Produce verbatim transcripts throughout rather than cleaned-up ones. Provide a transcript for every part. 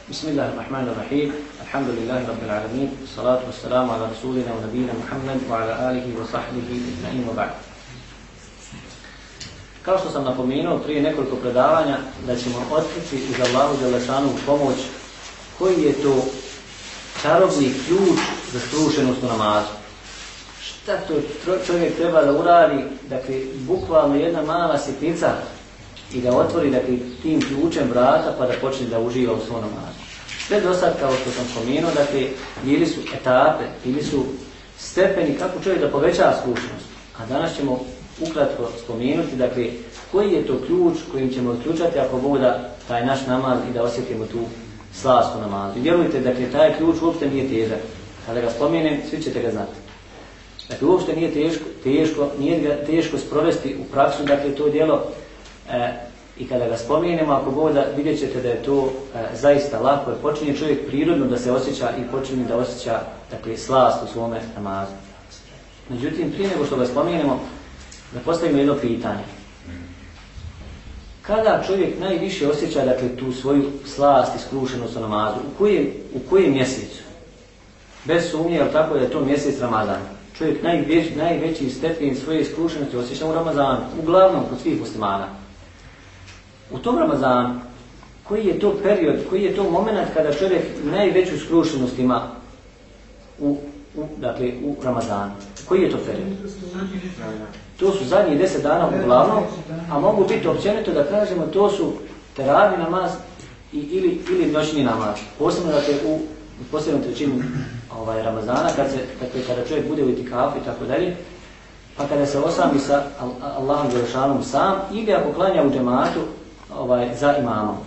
Bismillahirrahmanirrahim. Alhamdulillahi rabbil alamin. Salatu wassalamu ala rasulina wa nabiyina Muhammad wa ala alihi wa sahbihi ajma'in wa ba'd. Kao što sam napomenuo prije nekoliko predavanja da ćemo otkriti uz Allahu dželešanu pomoć koji je to čarobni ključ za skrušenost u namazu. Šta to čovjek treba da uradi, dakle, bukvalno jedna mala sitnica i da otvori, dakle, tim ključem vrata pa da počne da uživa u svom namazu. Sve do sad, kao što sam spomenuo, dakle, bili su etape, bili su stepeni kako čovjek da poveća skrušenost. A danas ćemo ukratko spomenuti, dakle, koji je to ključ kojim ćemo otključati ako Bog da taj naš namaz i da osjetimo tu slast u namazu. I vjerujte, dakle, taj ključ uopšte nije težak. Kada ga spomenem, svi ćete ga znati. Dakle, uopšte nije teško, teško, nije ga teško sprovesti u praksu, dakle, to djelo e, i kada ga spomenemo, ako Bog da, vidjet ćete da je to e, zaista lako, jer počinje čovjek prirodno da se osjeća i počinje da osjeća, dakle, slast u svome namazu. Međutim, prije nego što ga spomenemo, da postavimo jedno pitanje. Kada čovjek najviše osjeća, dakle, tu svoju slast i skrušenost u namazu? U kojem, u kojem mjesecu? Bez sumnje, ali tako da je to mjesec Ramazan. Čovjek najveć, najveći stepen svoje skrušenosti osjeća u Ramazanu, uglavnom kod svih muslimana. U tom Ramazanu, koji je to period, koji je to moment kada čovjek najveću skrušenost ima u, u, dakle, u Ramazanu? Koji je to period? To su zadnjih deset dana uglavnom, a mogu biti općenito da kažemo to su teravih namaz i, ili, ili noćni namaz. Posebno dakle, u posljednoj trećini ovaj, Ramazana, kad se, dakle, kada čovjek bude u itikafu i tako dalje, pa kada se osami sa Allahom dželešanom sam ili ako klanja u džematu ovaj, za imamom.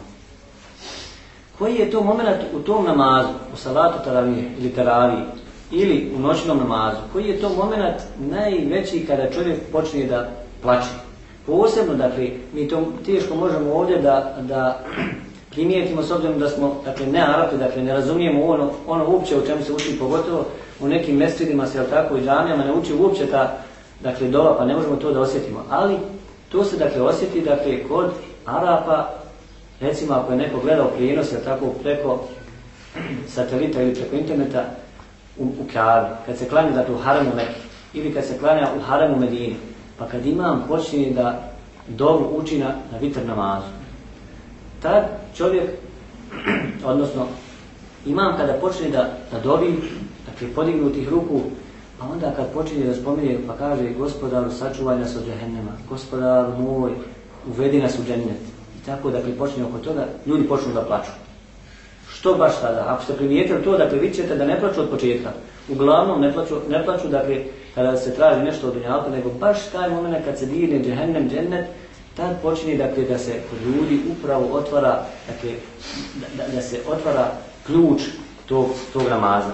Koji je to moment u tom namazu, u salatu taravih ili teravih, ili u noćnom namazu, koji je to moment najveći kada čovjek počne da plače? Posebno, dakle, mi to teško možemo ovdje da, da primijetimo s obzirom da smo, dakle, ne Arapi, dakle, ne razumijemo ono, ono uopće o čemu se uči, pogotovo u nekim mescidima se, jel tako, i džamijama ne uči uopće ta, dakle, dova, pa ne možemo to da osjetimo. Ali to se, dakle, osjeti, dakle, kod Arapa, recimo ako je neko gledao prijenos, jel tako, preko satelita ili preko interneta, u, u Kaabi, kad se klanja, dakle, u Haramu Mekke, ili kad se klanja u Haramu Medini, pa kad imam počinje da dovu uči na, na vitr namazu. Tad čovjek, odnosno imam kada počne da, da dovi, dakle, podignutih ruku, a onda kad počinje da spominje, pa kaže: Gospodaru, sačuvaj nas od džehennema, Gospodaru moj, uvedi nas u džennet. I tako, dakle, počinje oko toga, ljudi počnu da plaču. Što baš tada? Ako ste primijetili to, dakle, vidjet ćete da ne plaču od početka. Uglavnom ne plaču, ne plaču, dakle, kada se traži nešto od dunjalka, nego baš taj moment kad se dirne džehennem, džennet, tad počinje, dakle, da se kod ljudi upravo otvara, dakle, da, da, da se otvara ključ tog, tog namaza.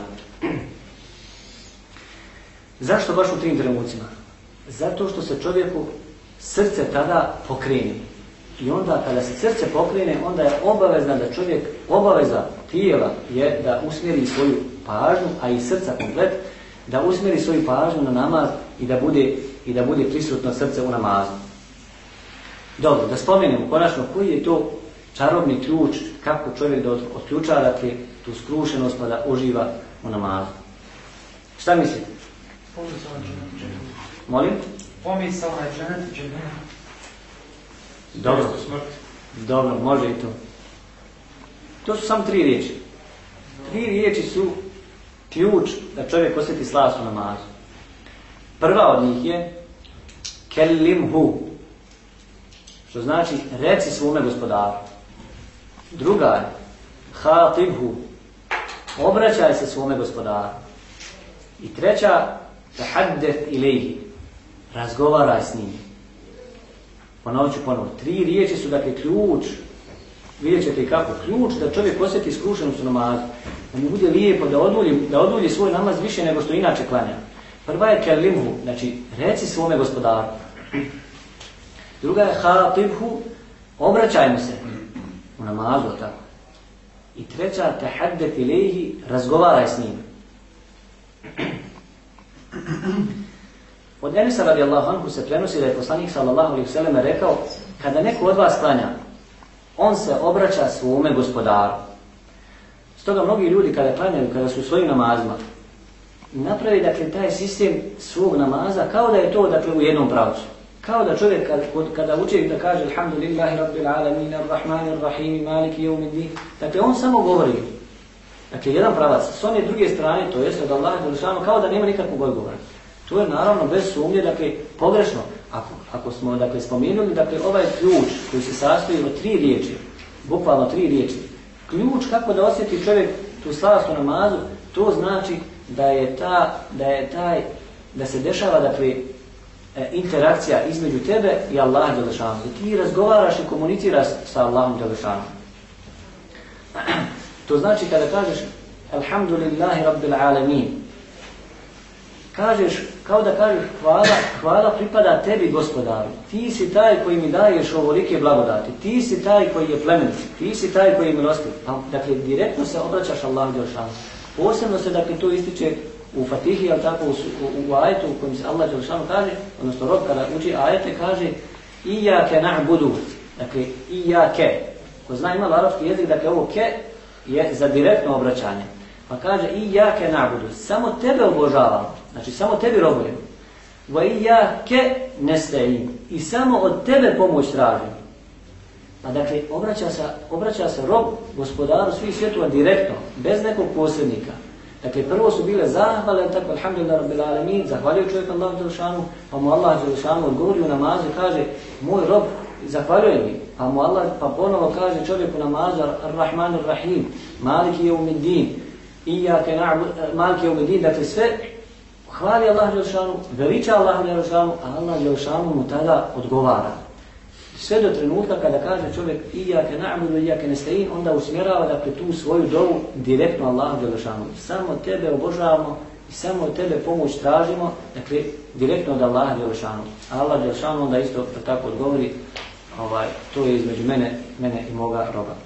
Zašto baš u tim trenucima? Zato što se čovjeku srce tada pokrene. I onda kada se srce pokrene, onda je obavezna da čovjek, obaveza tijela je da usmjeri svoju pažnju, a i srca komplet, da usmjeri svoju pažnju na namaz i da bude, i da bude prisutno srce u namazu. Dobro, da spomenemo konačno koji je to čarobni ključ, kako čovjek da otključa, dakle, tu skrušenost pa da uživa u namazu. Šta mislite? Pomisao na dženet. Molim? Pomisao na dženet, dženet. Dobro, dobro, može i to. To su samo tri riječi. Tri riječi su ključ da čovjek osjeti slast u namazu. Prva od njih je kellimhu, što znači reci svome gospodaru. Druga je hatibhu, obraćaj se svome gospodaru. I treća, tahaddeth ilejhi, razgovaraj s njim. Ponovit ću ponovno. Tri riječi su, dakle, ključ. Vidjet ćete i kako. Ključ da čovjek osjeti skrušenost u namazu. Da mu bude lijepo, da odulji, da odulji svoj namaz više nego što inače klanja. Prva je kellimhu, znači reci svome gospodaru. Druga je hatibhu, obraćaj mu se u namazu, tako. I treća, tahaddeth ilejhi, razgovaraj s njim. Od Enisa radijallahu anhu se prenosi da je poslanik sallallahu alejhi ve sellem rekao: kada neko od vas klanja, on se obraća svome gospodaru. Stoga mnogi ljudi kada klanjaju, kada su u svojim namazima, napravi dakle taj sistem svog namaza kao da je to dakle u jednom pravcu. Kao da čovjek kada, kada uči da kaže alhamdulillahi rabbil alamin arrahmanir rahim maliki yawmiddin, dakle on samo govori. Dakle jedan pravac, s one druge strane, to jest od Allaha dželešanu, kao da nema nikakvog odgovora. To je naravno bez sumnje, dakle pogrešno. Ako, ako smo dakle spomenuli dakle ovaj ključ koji se sastoji od tri riječi, bukvalno tri riječi. Ključ kako da osjeti čovjek tu slast u namazu, to znači da je ta, da je taj, da se dešava dakle interakcija između tebe i Allaha dželešanu. Ti razgovaraš i komuniciraš sa Allahom dželešanu. To znači kada kažeš alhamdulillahi rabbil alamin, kažeš, kao da kažeš hvala, hvala pripada tebi gospodaru. Ti si taj koji mi daješ ovolike blagodati. Ti si taj koji je plemenit. Ti si taj koji je milostiv. Dakle, direktno se obraćaš Allahu dželešanu. Posebno se dakle to ističe u Fatihi, ali tako u, u, u ajetu u kojem se Allah dželešanu kaže, odnosno rob kada uči ajete kaže Iyake na'budu. Dakle, Iyake. Ko zna ima arapski jezik, dakle ovo ke je za direktno obraćanje. Pa kaže Iyake na'budu. Samo tebe obožavam. Znači samo tebi robujem. Wa iyyake nasta'in. I samo od tebe pomoć tražim. Pa dakle obraća se, obraća se rob gospodaru svih svjetova direktno, bez nekog posrednika. Dakle prvo su bile zahvale, tako alhamdulillah rabbil alamin, zahvaljuju čovjek Allahu dželešanu, pa mu Allah dželešanu odgovori u namazu i kaže moj rob zahvaljuje mi. Pa mu Allah pa ponovo kaže čovjek u namazu ar-rahmanir rahim, maliki yawmiddin, iyyake na'budu, maliki yawmiddin, dakle sve hvali Allah dželešanu, veliča Allah dželešanu, a Allah dželešanu mu tada odgovara. Sve do trenutka kada kaže čovjek Iyake na'budu Iyake nasta'in, onda usmjerava dakle tu svoju dovu direktno Allahu dželešanu. Samo tebe obožavamo i samo od tebe pomoć tražimo, dakle direktno od Allaha dželešanu. A Allah dželešanu onda isto tako odgovori, ovaj, to je između mene, mene i moga roba.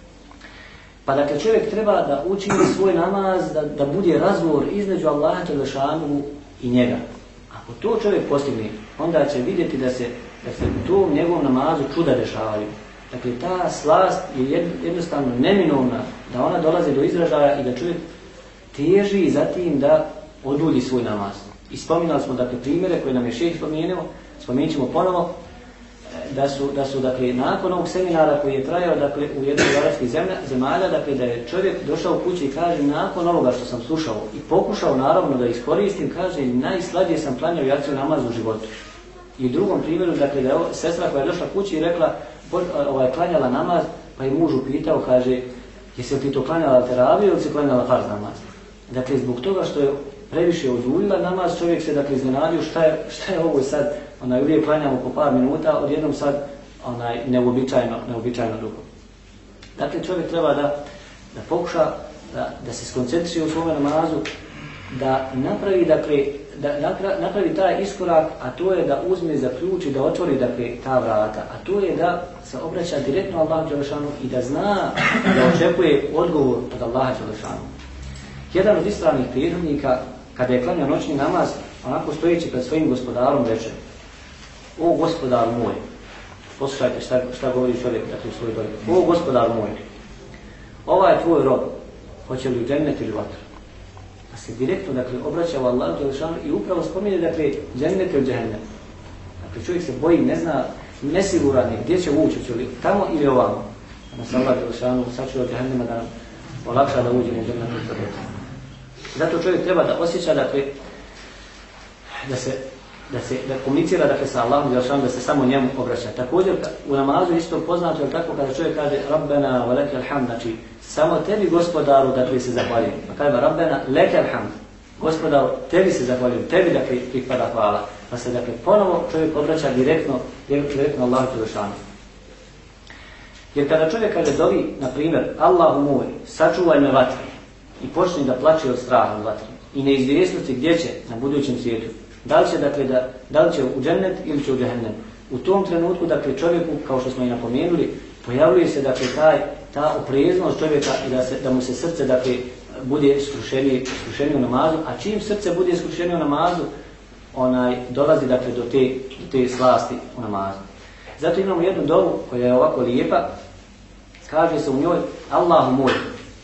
Pa dakle čovjek treba da učini svoj namaz, da, da bude razgovor između Allaha dželešanu i njega. Ako to čovjek postigne, onda će vidjeti da se da se u tom njegovom namazu čuda dešavaju. Dakle, ta slast je jednostavno neminovna, da ona dolazi do izražaja i da čovjek teži za tim da odulji svoj namaz. I spominali smo dakle primjere koje nam je šejh spomenuo, spomenut ćemo ponovo, da su, da su dakle nakon ovog seminara koji je trajao dakle u jednoj od arapskih zemalja, dakle da je čovjek došao u kući i kaže nakon ovoga što sam slušao i pokušao naravno da iskoristim, kaže najslađije sam klanjao jaciju namaz u životu. I u drugom primjeru, dakle, da je sestra koja je došla kući i rekla, ovaj, klanjala namaz, pa je muž upitao, kaže, jesi li ti to klanjala teraviju ili si klanjala farz namaz? Dakle, zbog toga što je previše oduljila namaz, čovjek se dakle iznenadio šta je, šta je ovo sad, onaj, uvijek klanjamo po par minuta, odjednom sad onaj, neobičajno, neobičajno dugo. Dakle, čovjek treba da, da pokuša, da, da se skoncentruje u svome namazu, da napravi, dakle, da napravi taj iskorak, a to je da uzme za ključ i da otvori dakle, ta vrata. A to je da se obraća direktno Allahu dželešanu i da zna da očekuje odgovor od Allaha dželešanu. Jedan od ispravnih prethodnika, kada je klanjao noćni namaz, onako stojeći pred svojim gospodarom reče: O gospodaru moj, poslušajte šta, šta govori čovjek dakle, u svojoj dobi. O gospodaru moj, ovaj tvoj rob, hoće li u džennet ili vatru? Se direktno dakle obraća Allahu dželešanu i upravo spominje dakle džennet ili džehennem. Dakle čovjek se boji, ne zna, nesiguran je gdje će ući, će li tamo ili ovamo. Nas Allah dželešanu sačuva od džehennema da nam olakša da uđemo u džennet. Zato čovjek treba da osjeća dakle da se da se da komunicira dakle sa Allahom dželešanu, da se samo njemu obraća. Također u namazu isto poznato je tako kada čovjek kaže Rabbena wa lakal hamd, znači samo tebi gospodaru dakle se zahvaljujem. Pa kaže Rabbena lakal hamd, gospodaru tebi se zahvaljujem, tebi dakle pripada hvala. Pa se dakle ponovo čovjek obraća direktno direktno Allahu dželešanu. Jer kada čovjek kaže dovi, na primjer, Allahu moj, sačuvaj me vatre, i počne da plače od straha od vatre i neizvjesnosti gdje će na budućem svijetu, da li će dakle da da li će u džennet ili će u džehennem. U tom trenutku dakle čovjeku, kao što smo i napomenuli, pojavljuje se dakle taj ta opreznost čovjeka i da se da mu se srce dakle bude skrušenije, skrušenije u namazu, a čim srce bude skrušenije u namazu, onaj dolazi dakle do te do te slasti u namazu. Zato imamo jednu dovu koja je ovako lijepa, kaže se u njoj Allahu moj,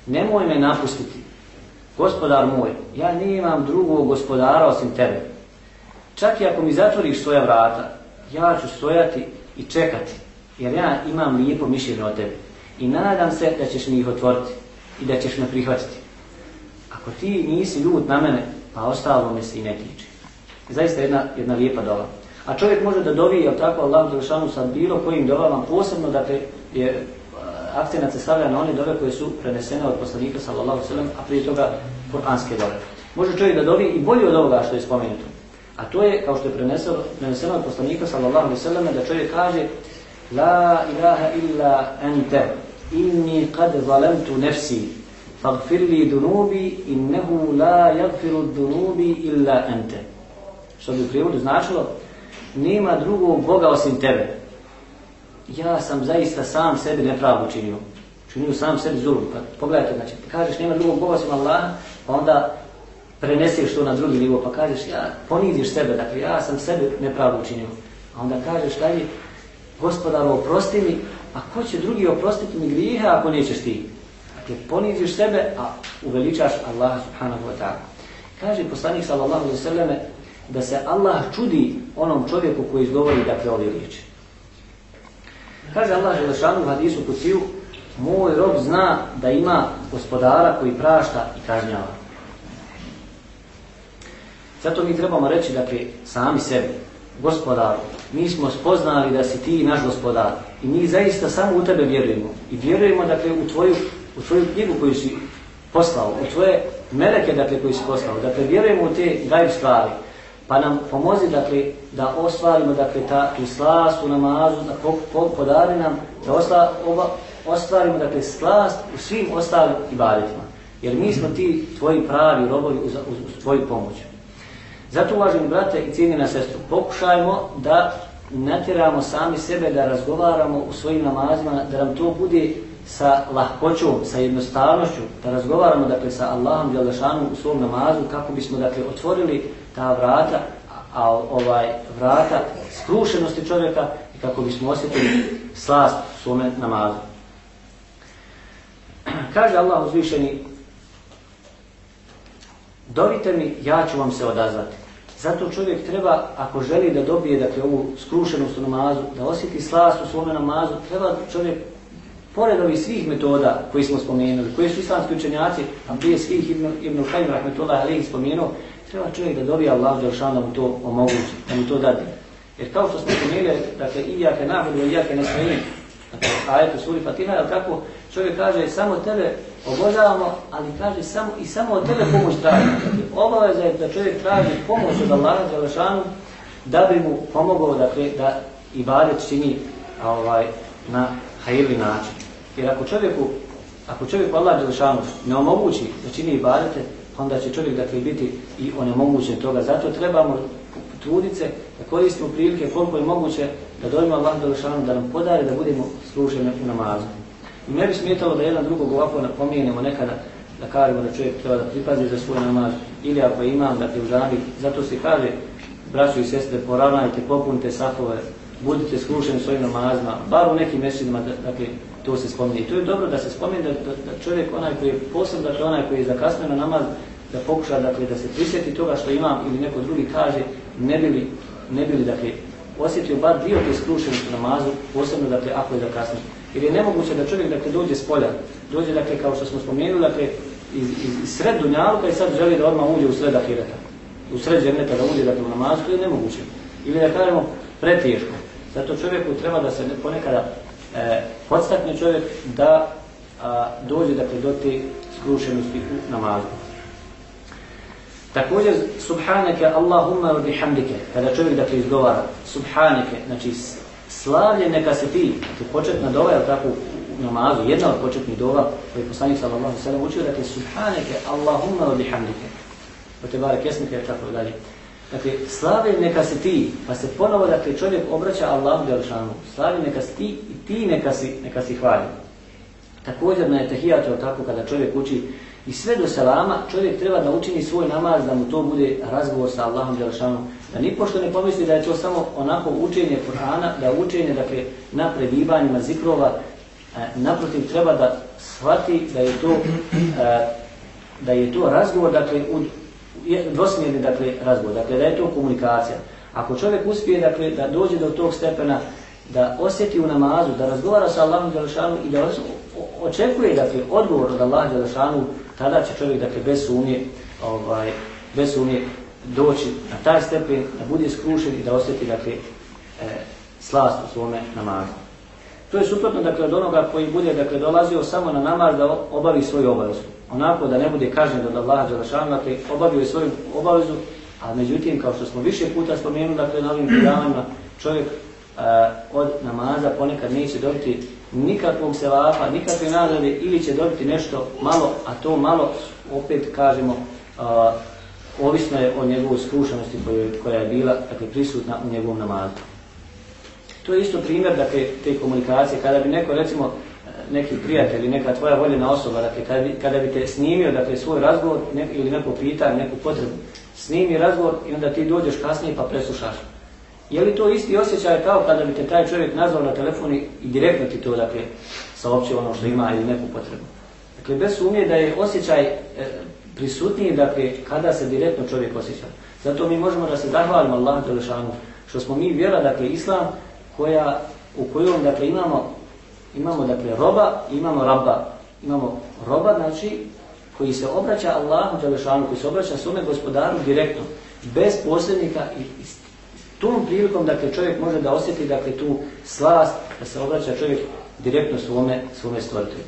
nemoj me napustiti. Gospodar moj, ja nemam drugog gospodara osim tebe. Čak i ako mi zatvoriš svoja vrata, ja ću stojati i čekati, jer ja imam lijepo mišljenje o tebi. I nadam se da ćeš mi ih otvoriti i da ćeš me prihvatiti. Ako ti nisi ljut na mene, pa ostalo me se i ne tiče. Zaista jedna, jedna lijepa dova. A čovjek može da dovi, jel tako, Allahu dželešanu sa bilo kojim dovama, posebno, dakle, je akcenat se stavlja na one dove koje su prenesene od poslanika sallallahu alejhi ve sellem, a prije toga kuranske dove. Može čovjek da dovi i bolje od ovoga što je spomenuto. A to je, kao što je preneseno, preneseno od poslanika sallallahu alejhi ve sellem, da čovjek kaže: La ilaha illa ente, inni qad zalemtu nefsi, faghfir li dunubi, innehu la yaghfiru dunubi illa ente. Što bi u prijevodu značilo: nema drugog Boga osim tebe. Ja sam zaista sam sebi nepravdu činio. Činio sam sebi zulum. Pa pogledajte, znači, kažeš nema drugog Boga osim Allaha, pa onda preneseš to na drugi nivo, pa kažeš, ja poniziš sebe, dakle ja sam sebi nepravdu činio. A onda kažeš dalje: Gospodaru, oprosti mi, a ko će drugi oprostiti mi grijehe ako nećeš ti? Dakle, poniziš sebe, a uveličaš Allaha subhanahu wa ta'ala. Kaže poslanik sallallahu alejhi ve selleme da se Allah čudi onom čovjeku koji izgovori, dakle, ove riječi. Kaže Allah dželešanu u hadisu kuciju: moj rob zna da ima gospodara koji prašta i kažnjava. Zato mi trebamo reći, dakle, sami sebi: Gospodaru, mi smo spoznali da si ti naš gospodar i mi zaista samo u tebe vjerujemo. I vjerujemo, dakle, u tvoju, u tvoju knjigu koju si poslao, u tvoje meleke, dakle, koji si poslao. Dakle, vjerujemo u te gajb stvari. Pa nam pomozi, dakle, da ostvarimo, dakle, ta, tu slast u namazu, da po, po, podari nam, da osla, oba, ostvarimo, dakle, slast u svim ostalim ibadetima. Jer mi smo ti tvoji pravi robovi uz, uz, uz tvoju pomoć. Zato, uvaženi brate i cijenjena sestru, pokušajmo da natjeramo sami sebe da razgovaramo u svojim namazima, da nam to bude sa lahkoćom, sa jednostavnošću, da razgovaramo, dakle, sa Allahom dželešanu u svom namazu, kako bismo, dakle, otvorili ta vrata, a ovaj vrata skrušenosti čovjeka i kako bismo osjetili slast u svome namazu. Kaže Allah uzvišeni: dovite mi, ja ću vam se odazvati. Zato čovjek treba, ako želi da dobije, dakle, ovu skrušenost u namazu, da osjeti slast u svome namazu, treba čovjek, pored ovih svih metoda koji smo spomenuli, koji su islamski učenjaci, a prije svih Ibn, Ibn Kajim rahmetullahi alejhi spomenuo, treba čovjek da dobije Allah dželešanu da mu to omogući, da mu to dadne. Jer kao što smo spomenuli, dakle, ijake na'budu wa ijake nasta'in, dakle, ajet u suri Fatiha, ali kako čovjek kaže: samo tebe obožavamo, ali kaže samo i samo od tebe pomoć traži. Dakle, obaveza je da čovjek traži pomoć od Allaha dželešanu da bi mu pomogao, dakle, da ibadet čini ovaj, na hajirli način. Jer ako čovjeku, ako čovjeku Allah dželešanu ne omogući da čini ibadete, onda će čovjek, dakle, biti i onemogućen toga. Zato trebamo truditi se da koristimo prilike koliko je moguće da dojmo Allah dželešanu da nam podari da budemo skrušeni u namazu. I ne bi smetalo da jedan drugog ovako napomenemo nekada, da kažemo da čovjek treba da pripazi za svoj namaz, ili ako imam, dakle, u džami. Zato se kaže: braćo i sestre, poravnajte, popunite safove, budite skrušeni svojim namazima, bar u nekim mjesecima, dakle, to se spominje. I to je dobro da se spominje, da, da, da čovjek, onaj koji je posebno, dakle, onaj koji je zakasnio na namaz, da pokuša, dakle, da se prisjeti toga što imam, ili neko drugi kaže, ne bili, ne bili, dakle, osjetio bar dio te skrušenosti u namazu, posebno, dakle, ako je zakasnio. Jer je nemoguće da čovjek, dakle, dođe s polja, dođe, dakle, kao što smo spomenuli, dakle, iz, iz, iz sred dunjaluka i sad želi da odmah uđe u sred ahireta, u sred dženneta da uđe, dakle, u namazu, to je nemoguće. Ili da kažemo preteško. Zato čovjeku treba da se ponekada e, podstakne čovjek da a, dođe, dakle, do te skrušenosti u namazu. Također, subhaneke Allahumma wa bihamdike, kada čovjek, dakle, izgovara subhaneke, znači slavlje neka se ti, dakle, početna dova, je tako, u namazu, jedna od početnih dova koji je poslanik sallallahu alejhi ve sellem učio, dakle, subhaneke Allahumma wa bihamdike, o te barek jesmike, tako dalje. Dakle, slavlje neka se ti, pa se ponovo, dakle, čovjek obraća Allahu dželešanu, slavlje neka si ti i ti neka si, neka si hvali. Također na etehijatu, tako, kada čovjek uči i sve do selama, čovjek treba da učini svoj namaz, da mu to bude razgovor sa Allahom dželešanu, da nipošto ne pomisli da je to samo onako učenje Kur'ana, da učenje, dakle, na prebivanjima zikrova, naprotiv treba da shvati da je to, da je to razgovor, dakle, dvosmjerni dakle, razgovor, dakle, da je to komunikacija. Ako čovjek uspije dakle, da dođe do tog stepena, da osjeti u namazu, da razgovara sa Allahom dželešanu i da očekuje dakle, odgovor od Allaha dželešanu, tada će čovjek dakle, bez sumnje, ovaj, bez sumnje doći na taj stepen, da bude skrušen i da osjeti dakle, e, slast u svome namazu. To je suprotno dakle, od onoga koji bude dakle, dolazio samo na namaz da obavi svoju obavezu. Onako da ne bude kažnjen od Allaha dželešanu, dakle, obavio je svoju obavezu, a međutim, kao što smo više puta spomenuli dakle, na ovim predavanjima, čovjek a, od namaza ponekad neće dobiti nikakvog sevapa, nikakve nagrade ili će dobiti nešto malo, a to malo, opet kažemo, a, ovisno je o njegovoj skrušenosti koja je bila dakle, prisutna u njegovom namazu. To je isto primjer dakle, te komunikacije. Kada bi neko, recimo, neki prijatelj ili neka tvoja voljena osoba, dakle, kada, bi, kada bi te snimio dakle, svoj razgovor ne, ili neko pitanje, neku potrebu, snimi razgovor i onda ti dođeš kasnije pa preslušaš. Je li to isti osjećaj kao kada bi te taj čovjek nazvao na telefon i direktno ti to dakle, saopćio ono što ima ili neku potrebu? Dakle, bez sumnje da je osjećaj e, prisutniji dakle, kada se direktno čovjek osjeća. Zato mi možemo da se zahvalimo Allahu dželešanu što smo mi vjera, dakle, islam, koja, u kojom dakle, imamo, imamo dakle, roba i imamo rabba. Imamo roba, znači, koji se obraća Allahu dželešanu, koji se obraća svome gospodaru direktno, bez posrednika i, i tom prilikom dakle, čovjek može da osjeti dakle, tu slast, da se obraća čovjek direktno svome, svome stvoritelju.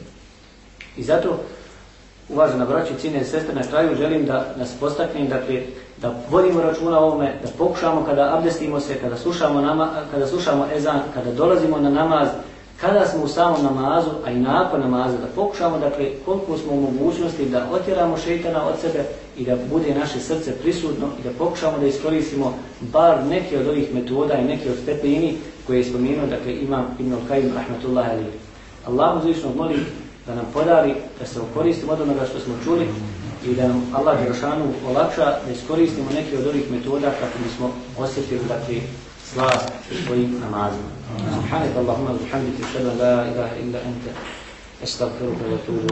I zato, uvažena braćo i cijene sestre, na kraju želim da nas postaknem, dakle, da vodimo računa o ovome, da pokušamo kada abdestimo se, kada slušamo, nama, kada slušamo ezan, kada dolazimo na namaz, kada smo u samom namazu, a i nakon namaza, da pokušamo, dakle, koliko smo u mogućnosti da otjeramo šejtana od sebe i da bude naše srce prisutno i da pokušamo da iskoristimo bar neke od ovih metoda i neke od stepeni koje je spomenuo, dakle, imam Ibn al-Qayyim rahmetullahi alejhi. Allahu uzvišnog molim da nam podari, da se okoristimo od onoga što smo čuli i da nam Allah dželešanu olakša da iskoristimo neke od ovih metoda kako bismo osjetili dakle slast u svojim namazima. Subhanak Allahumma wa bihamdika, ashhadu an la ilaha illa anta, astaghfiruka wa atubu